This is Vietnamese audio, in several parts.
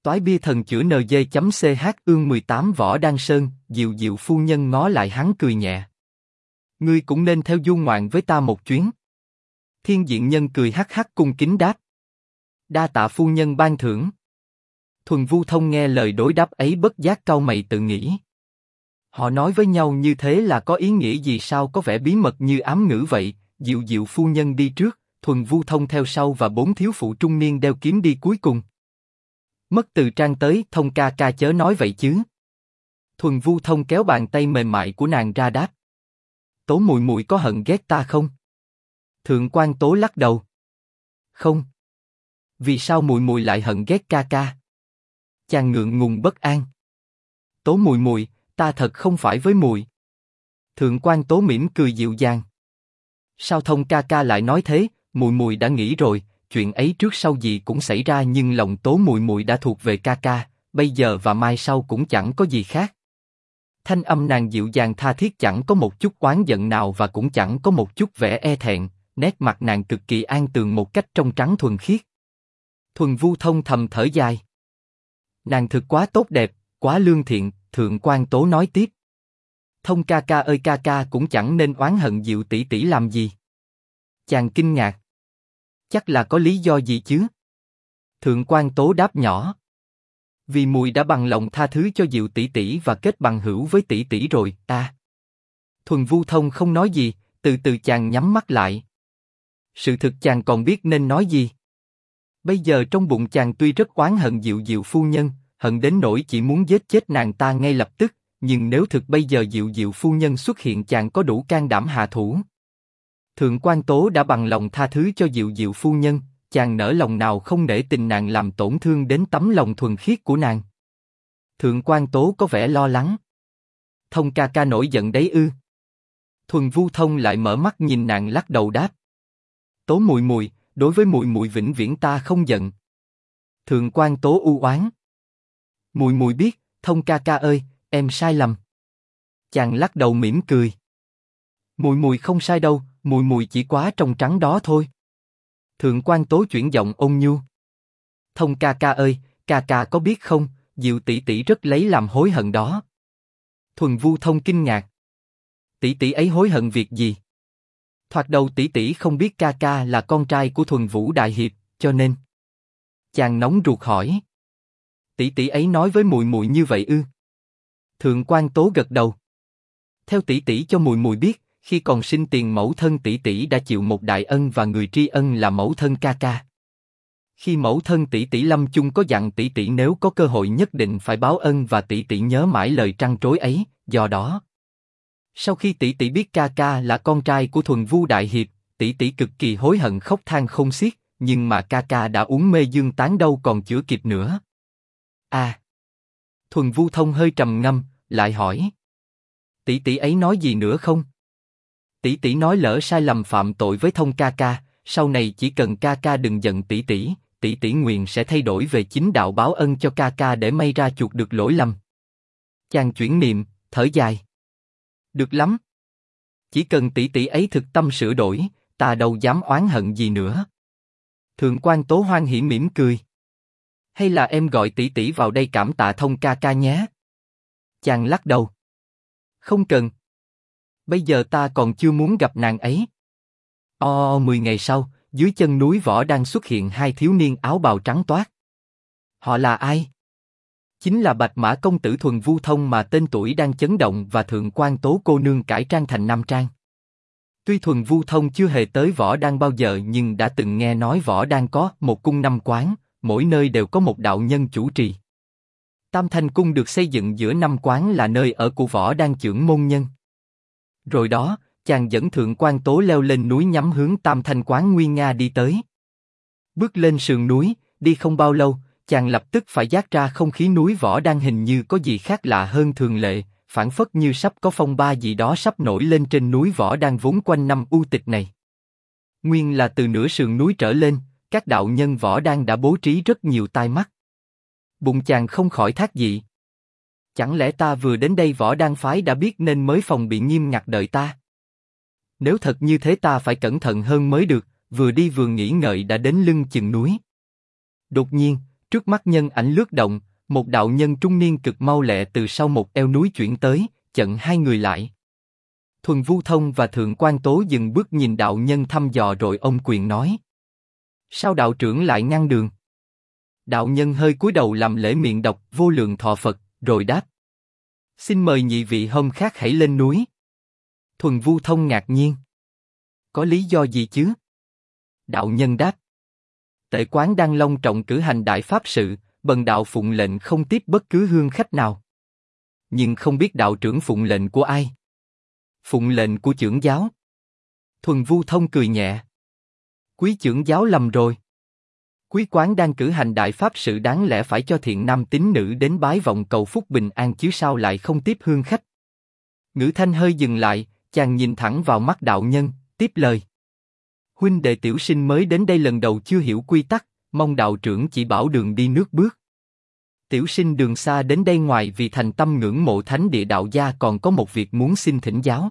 Toái bia thần chữa NG.ch ương 18 Võ Đăng Sơn, Diệu Diệu phu nhân ngó lại hắn cười nhẹ. Ngươi cũng nên theo du ngoạn với ta một chuyến. Thiên diện nhân cười hắc hắc cung kính đáp. Đa tạ phu nhân ban thưởng. Thuần Vu Thông nghe lời đối đáp ấy bất giác cau mày tự nghĩ. Họ nói với nhau như thế là có ý nghĩa gì sao, có vẻ bí mật như ám ngữ vậy. Diệu Diệu phu nhân đi trước, Thuần Vu Thông theo sau và 4 thiếu phụ trung niên đeo kiếm đi cuối cùng. Mất Từ Trang tới, Thông ca ca chớ nói vậy chứ. Thuần Vu Thông kéo bàn tay mềm mại của nàng ra đáp. Tố muội muội có hận ghét ta không? Thượng quan Tố lắc đầu. Không. Vì sao muội muội lại hận ghét ca ca? Chàng ngượng ngùng bất an. Tố muội muội, ta thật không phải với muội. Thượng quan Tố mỉm cười dịu dàng. Sao Thông ca ca lại nói thế? Muội muội đã nghĩ rồi, chuyện ấy trước sau gì cũng xảy ra, nhưng lòng Tố muội muội đã thuộc về ca ca, bây giờ và mai sau cũng chẳng có gì khác. Thanh âm nàng dịu dàng tha thiết, chẳng có một chút oán giận nào và cũng chẳng có một chút vẻ e thẹn, nét mặt nàng cực kỳ an tường một cách trong trắng thuần khiết. Thuần Vu Thông thầm thở dài. Nàng thực quá tốt đẹp, quá lương thiện. Thượng quan Tố nói tiếp. Thông ca ca ơi, ca ca cũng chẳng nên oán hận Diệu tỷ tỷ làm gì. Chàng kinh ngạc. Chắc là có lý do gì chứ? Thượng quan Tố đáp nhỏ. Vì muội đã bằng lòng tha thứ cho Diệu tỷ tỷ và kết bằng hữu với tỷ tỷ rồi. À. Thuần Vu Thông không nói gì, từ từ chàng nhắm mắt lại. Sự thực chàng còn biết nên nói gì. Bây giờ trong bụng chàng tuy rất oán hận Diệu Diệu phu nhân, hận đến nỗi chỉ muốn giết chết nàng ta ngay lập tức, nhưng nếu thực bây giờ Diệu Diệu phu nhân xuất hiện, chàng có đủ can đảm hạ thủ. Thượng quan Tố đã bằng lòng tha thứ cho Diệu Diệu phu nhân, chàng nỡ lòng nào không để tình nàng làm tổn thương đến tấm lòng thuần khiết của nàng. Thượng quan Tố có vẻ lo lắng. Thông ca ca nổi giận đấy ư? Thuần Vu Thông lại mở mắt nhìn nàng lắc đầu đáp. Tố muội muội, đối với muội muội vĩnh viễn ta không giận. Thượng quan Tố u oán. Muội muội biết, Thông ca ca ơi, em sai lầm. Chàng lắc đầu mỉm cười. Muội muội không sai đâu, muội muội chỉ quá trong trắng đó thôi. Thượng quan Tố chuyển giọng ôn nhu. Thông ca ca ơi, ca ca có biết không, Diệu tỷ tỷ rất lấy làm hối hận đó. Thuần Vu Thông kinh ngạc. Tỷ tỷ ấy hối hận việc gì? Thoạt đầu tỷ tỷ không biết ca ca là con trai của Thuần Vũ đại hiệp, cho nên. Chàng nóng ruột hỏi. Tỷ tỷ ấy nói với muội muội như vậy ư? Thượng quan Tố gật đầu. Theo tỷ tỷ cho muội muội biết, khi còn sinh tiền mẫu thân tỷ tỷ đã chịu một đại ân và người tri ân là mẫu thân ca ca. Khi mẫu thân tỷ tỷ lâm chung có dặn tỷ tỷ nếu có cơ hội nhất định phải báo ân và tỷ tỷ nhớ mãi lời trăn trối ấy, do đó. Sau khi tỷ tỷ biết ca ca là con trai của Thuần Vu đại hiệp, tỷ tỷ cực kỳ hối hận khóc than không xiết, nhưng mà ca ca đã uống mê dương tán đâu còn chữa kịp nữa. À. Thuần Vu Thông hơi trầm ngâm, lại hỏi. Tỷ tỷ ấy nói gì nữa không? Tỷ tỷ nói lỡ sai lầm phạm tội với Thông ca ca, sau này chỉ cần ca ca đừng giận tỷ tỷ nguyện sẽ thay đổi về chính đạo báo ân cho ca ca để may ra chuộc được lỗi lầm. Chàng chuyển niệm, thở dài. Được lắm. Chỉ cần tỷ tỷ ấy thực tâm sửa đổi, ta đâu dám oán hận gì nữa. Thượng quan Tố hoan hỉ mỉm cười. Hay là em gọi tỷ tỷ vào đây cảm tạ Thông ca ca nhé. Chàng lắc đầu. Không cần. Bây giờ ta còn chưa muốn gặp nàng ấy. 10 ngày sau, dưới chân núi Võ đang xuất hiện hai thiếu niên áo bào trắng toát. Họ là ai? Chính là Bạch Mã công tử Thuần Vu Thông mà tên tuổi đang chấn động và Thượng quan Tố cô nương cải trang thành nam trang. Tuy Thuần Vu Thông chưa hề tới Võ Đăng bao giờ nhưng đã từng nghe nói Võ Đăng có một cung 5 quán, mỗi nơi đều có một đạo nhân chủ trì. Tam Thanh Cung được xây dựng giữa 5 quán là nơi ở của Võ Đăng chưởng môn nhân. Rồi đó, chàng dẫn Thượng quan Tố leo lên núi nhắm hướng Tam Thanh quán nguy nga đi tới. Bước lên sườn núi, đi không bao lâu, chàng lập tức phải giác ra không khí núi Võ Đăng hình như có gì khác lạ hơn thường lệ, phảng phất như sắp có phong ba gì đó sắp nổi lên trên núi Võ Đăng vốn quanh năm u tịch này. Nguyên là từ nửa sườn núi trở lên, các đạo nhân Võ Đăng đã bố trí rất nhiều tai mắt. Bụng chàng không khỏi thác dị. Chẳng lẽ ta vừa đến đây Võ Đăng phái đã biết nên mới phòng bị nghiêm ngặt đợi ta? Nếu thật như thế ta phải cẩn thận hơn mới được, vừa đi vừa nghĩ ngợi đã đến lưng chừng núi. Đột nhiên, Trước mắt nhân ảnh lướt động, một đạo nhân trung niên cực mau lẹ từ sau một eo núi chuyển tới, chặn hai người lại. Thuần Vu Thông và Thượng Quan Tố dừng bước nhìn đạo nhân thăm dò rồi ôm quyền nói: sao đạo trưởng lại ngăn đường? Đạo nhân hơi cúi đầu làm lễ miệng đọc vô lượng thọ Phật, rồi đáp: xin mời nhị vị hôm khác hãy lên núi. Thuần Vu Thông ngạc nhiên: có lý do gì chứ? Đạo nhân đáp: Tệ quán đang long trọng cử hành đại pháp sự, bần đạo phụng lệnh không tiếp bất cứ hương khách nào. Nhưng không biết đạo trưởng phụng lệnh của ai? Phụng lệnh của chưởng giáo. Thuần Vu Thông cười nhẹ: quý chưởng giáo lầm rồi. Quý quán đang cử hành đại pháp sự, đáng lẽ phải cho thiện nam tín nữ đến bái vọng cầu phúc bình an chứ sao lại không tiếp hương khách? Ngữ thanh hơi dừng lại, chàng nhìn thẳng vào mắt đạo nhân, tiếp lời: huynh đệ tiểu sinh mới đến đây lần đầu chưa hiểu quy tắc, mong đạo trưởng chỉ bảo đường đi nước bước. Tiểu sinh đường xa đến đây ngoài vì thành tâm ngưỡng mộ thánh địa đạo gia, còn có một việc muốn xin thỉnh giáo.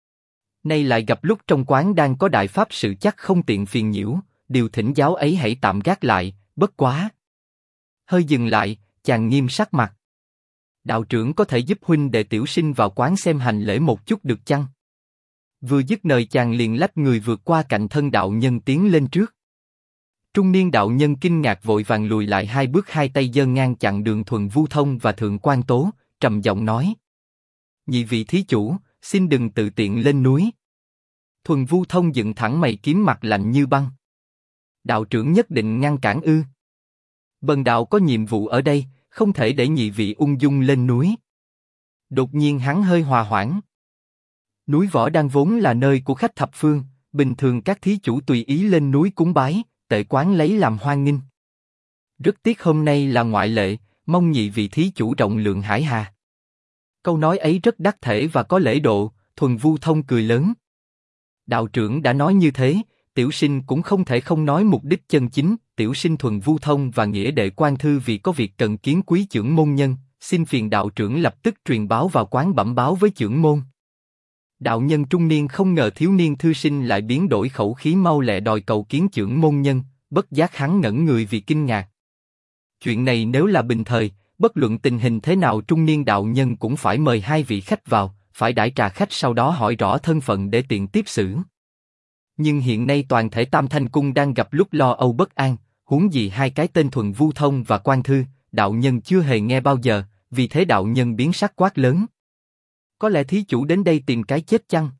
Nay lại gặp lúc trong quán đang có đại pháp sự, chắc không tiện phiền nhiễu, điều thỉnh giáo ấy hãy tạm gác lại, bất quá. Hơi dừng lại, chàng nghiêm sắc mặt: đạo trưởng có thể giúp huynh đệ tiểu sinh vào quán xem hành lễ một chút được chăng? Vừa dứt lời chàng liền lách người vượt qua cạnh thân đạo nhân tiến lên trước. Trung niên đạo nhân kinh ngạc vội vàng lùi lại hai bước, hai tay giơ ngang chặn đường Thuần Vu Thông và Thượng Quan Tố, trầm giọng nói: nhị vị thí chủ, xin đừng tự tiện lên núi. Thuần Vu Thông dựng thẳng mày kiếm, mặt lạnh như băng: đạo trưởng nhất định ngăn cản ư? Bần đạo có nhiệm vụ ở đây, không thể để nhị vị ung dung lên núi. Đột nhiên hắn hơi hòa hoãn: núi Võ Đan vốn là nơi của khách thập phương, bình thường các thí chủ tùy ý lên núi cúng bái, tệ quán lấy làm hoan nghênh. Rất tiếc hôm nay là ngoại lệ, mong nhị vị thí chủ rộng lượng hải hà. Câu nói ấy rất đắc thể và có lễ độ. Thuần Vu Thông cười lớn: đạo trưởng đã nói như thế, tiểu sinh cũng không thể không nói mục đích chân chính. Tiểu sinh Thuần Vu Thông và nghĩa đệ Quan Thư vì có việc cần kiến quý chưởng môn nhân, xin phiền đạo trưởng lập tức truyền báo vào quán bẩm báo với chưởng môn. Đạo nhân trung niên không ngờ thiếu niên thư sinh lại biến đổi khẩu khí, mau lẹ đòi cầu kiến chưởng môn nhân, bất giác hắn ngẩn người vì kinh ngạc. Chuyện này nếu là bình thời, bất luận tình hình thế nào, trung niên đạo nhân cũng phải mời hai vị khách vào, phải đãi trà khách, sau đó hỏi rõ thân phận để tiện tiếp xử. Nhưng hiện nay toàn thể Tam Thanh Cung đang gặp lúc lo âu bất an, huống gì hai cái tên Thuần Vu Thông và Quan Thư, đạo nhân chưa hề nghe bao giờ, vì thế đạo nhân biến sắc quát lớn: có lẽ thí chủ đến đây tìm cái chết chăng?